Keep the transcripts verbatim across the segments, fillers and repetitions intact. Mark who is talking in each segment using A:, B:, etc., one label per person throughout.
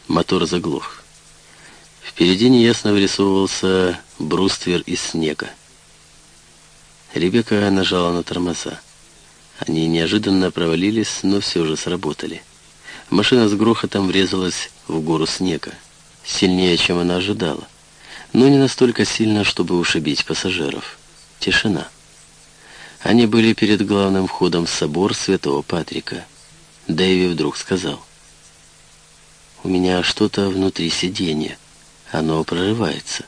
A: Мотор заглох. Впереди неясно вырисовывался бруствер из снега. Ребекка нажала на тормоза. Они неожиданно провалились, но все же сработали. Машина с грохотом врезалась в гору снега. Сильнее, чем она ожидала. Но не настолько сильно, чтобы ушибить пассажиров. Тишина. Они были перед главным входом в собор Святого Патрика. Дэви вдруг сказал: «У меня что-то внутри сиденья. Оно прорывается».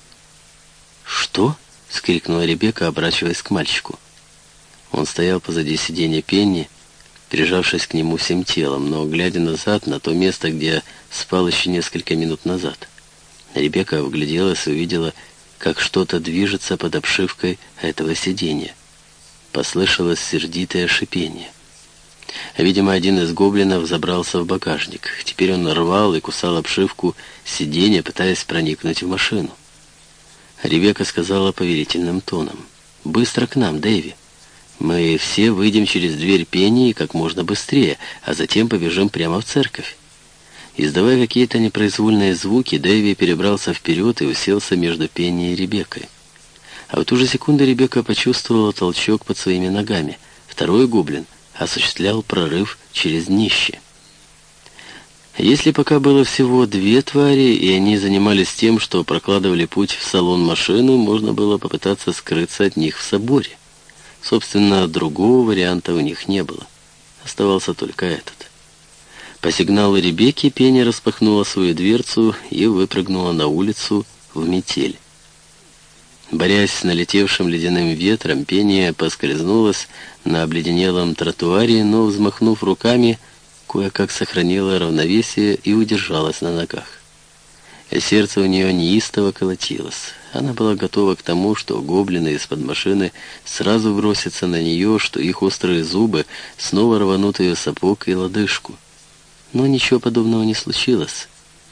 A: «Что?» — вскрикнула Ребекка, оборачиваясь к мальчику. Он стоял позади сиденья Пенни, прижавшись к нему всем телом, но глядя назад, на то место, где спал еще несколько минут назад. Ребекка вгляделась и увидела, как что-то движется под обшивкой этого сиденья. Послышалось сердитое шипение. Видимо, один из гоблинов забрался в багажник. Теперь он рвал и кусал обшивку сиденья, пытаясь проникнуть в машину. Ребекка сказала повелительным тоном: «Быстро к нам, Дэви. Мы все выйдем через дверь Пенни как можно быстрее, а затем побежим прямо в церковь». Издавая какие-то непроизвольные звуки, Дэви перебрался вперед и уселся между Пенни и Ребеккой. А в ту же секунду Ребекка почувствовала толчок под своими ногами. Второй гоблин осуществлял прорыв через днище. Если пока было всего две твари, и они занимались тем, что прокладывали путь в салон машины, можно было попытаться скрыться от них в соборе. Собственно, другого варианта у них не было. Оставался только этот. По сигналу Ребекки Пенни распахнула свою дверцу и выпрыгнула на улицу в метель. Борясь с налетевшим ледяным ветром, Пенни поскользнулась на обледенелом тротуаре, но, взмахнув руками, кое-как сохранила равновесие и удержалась на ногах. И сердце у нее неистово колотилось. Она была готова к тому, что гоблины из-под машины сразу бросятся на нее, что их острые зубы снова рванут ее сапог и лодыжку. Но ничего подобного не случилось.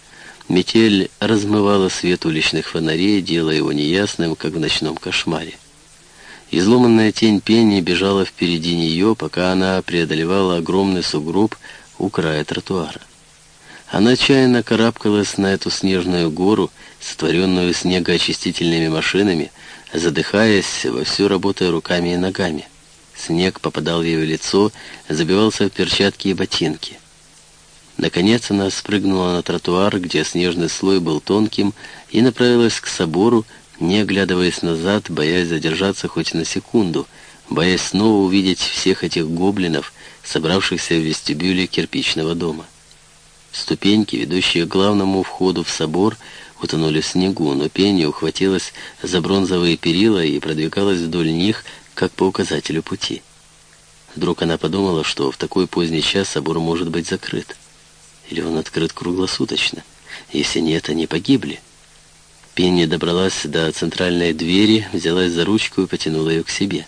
A: Метель размывала свет уличных фонарей, делая его неясным, как в ночном кошмаре. Изломанная тень Пенни бежала впереди нее, пока она преодолевала огромный сугроб у края тротуара. Она отчаянно карабкалась на эту снежную гору, сотворенную снегоочистительными машинами, задыхаясь, вовсю работая руками и ногами. Снег попадал ей в лицо, забивался в перчатки и ботинки. Наконец она спрыгнула на тротуар, где снежный слой был тонким, и направилась к собору, не оглядываясь назад, боясь задержаться хоть на секунду, боясь снова увидеть всех этих гоблинов, собравшихся в вестибюле кирпичного дома. Ступеньки, ведущие к главному входу в собор, утонули в снегу, но Пенни ухватилась за бронзовые перила и продвигалась вдоль них, как по указателю пути. Вдруг она подумала, что в такой поздний час собор может быть закрыт. Или он открыт круглосуточно? Если нет, они погибли. Пенни добралась до центральной двери, взялась за ручку и потянула ее к себе.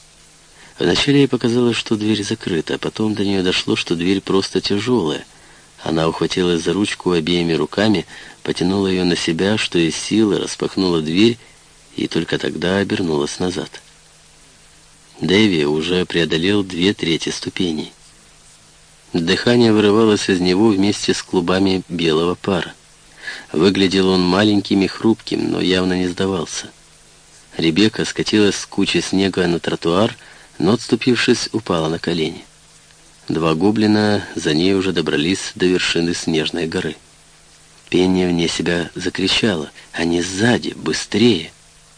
A: Вначале ей показалось, что дверь закрыта, а потом до нее дошло, что дверь просто тяжелая. Она ухватилась за ручку обеими руками, потянула ее на себя, что из силы, распахнула дверь и только тогда обернулась назад. Дэви уже преодолел две трети ступеней. Дыхание вырывалось из него вместе с клубами белого пара. Выглядел он маленьким и хрупким, но явно не сдавался. Ребекка скатилась с кучи снега на тротуар, но, отступившись, упала на колени. Два гоблина за ней уже добрались до вершины снежной горы. Пенни вне себя закричала: «Они сзади! Быстрее!»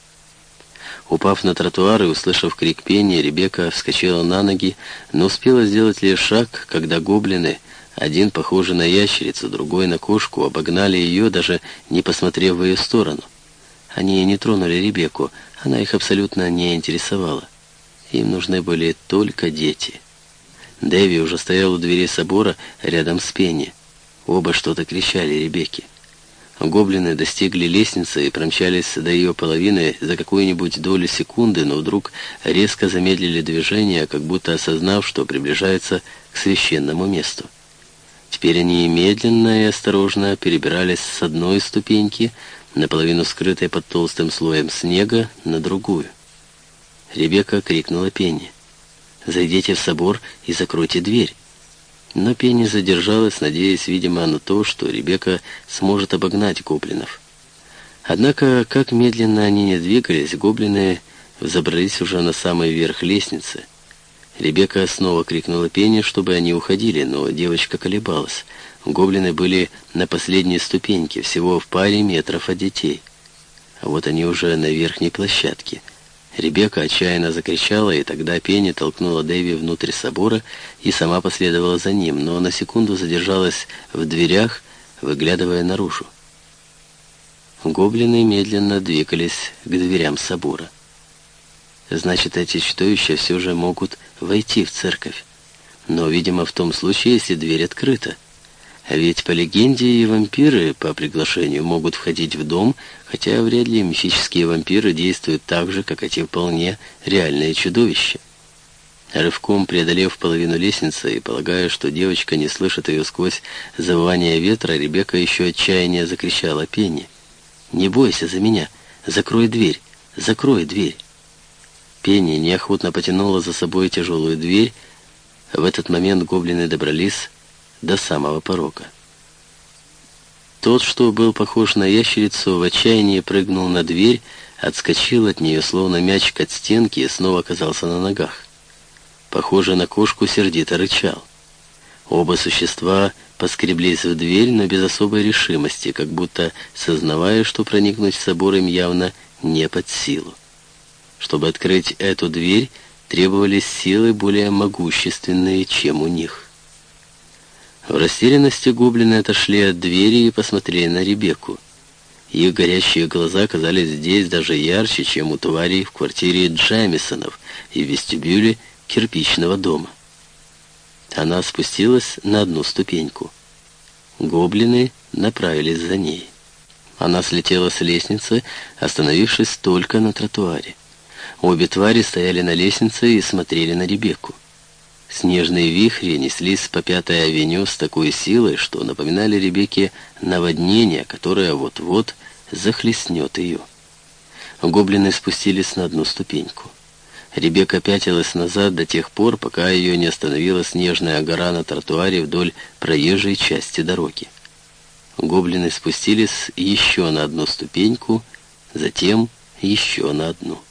A: Упав на тротуар и услышав крик Пенни, Ребекка вскочила на ноги, но успела сделать лишь шаг, когда гоблины, один похожий на ящерицу, другой на кошку, обогнали ее, даже не посмотрев в ее сторону. Они не тронули Ребекку, она их абсолютно не интересовала. Им нужны были только дети. Дэви уже стоял у двери собора рядом с Пенни. Оба что-то кричали Ребекке. Гоблины достигли лестницы и промчались до ее половины за какую-нибудь долю секунды, но вдруг резко замедлили движение, как будто осознав, что приближается к священному месту. Теперь они медленно и осторожно перебирались с одной ступеньки, наполовину скрытой под толстым слоем снега, на другую. Ребекка крикнула Пенни: «Зайдите в собор и закройте дверь». Но Пенни задержалась, надеясь, видимо, на то, что Ребекка сможет обогнать гоблинов. Однако, как медленно они не двигались, гоблины взобрались уже на самый верх лестницы. Ребекка снова крикнула Пенни, чтобы они уходили, но девочка колебалась. Гоблины были на последней ступеньке, всего в паре метров от детей. А вот они уже на верхней площадке. Ребекка отчаянно закричала, и тогда Пенни толкнула Дэви внутрь собора и сама последовала за ним, но на секунду задержалась в дверях, выглядывая наружу. Гоблины медленно двигались к дверям собора. Значит, эти чудовища все же могут войти в церковь. Но, видимо, в том случае, если дверь открыта. А ведь по легенде и вампиры по приглашению могут входить в дом, хотя вряд ли мифические вампиры действуют так же, как эти вполне реальные чудовища. Рывком преодолев половину лестницы и полагая, что девочка не слышит ее сквозь завывание ветра, Ребекка еще отчаяннее закричала Пенни: «Не бойся за меня! Закрой дверь! Закрой дверь!» Пенни неохотно потянула за собой тяжелую дверь. В этот момент гоблины добрались до самого порога. Тот, что был похож на ящерицу, в отчаянии прыгнул на дверь, отскочил от нее, словно мячик от стенки, и снова оказался на ногах. Похоже на кошку, сердито рычал. Оба существа поскреблись в дверь, но без особой решимости, как будто сознавая, что проникнуть в собор им явно не под силу. Чтобы открыть эту дверь, требовались силы более могущественные, чем у них. В растерянности гоблины отошли от двери и посмотрели на Ребекку. Их горящие глаза казались здесь даже ярче, чем у тварей в квартире Джамисонов и в вестибюле кирпичного дома. Она спустилась на одну ступеньку. Гоблины направились за ней. Она слетела с лестницы, остановившись только на тротуаре. Обе твари стояли на лестнице и смотрели на Ребекку. Снежные вихри неслись по Пятой авеню с такой силой, что напоминали Ребекке наводнение, которое вот-вот захлестнет ее. Гоблины спустились на одну ступеньку. Ребекка пятилась назад до тех пор, пока ее не остановила снежная гора на тротуаре вдоль проезжей части дороги. Гоблины спустились еще на одну ступеньку, затем еще на одну.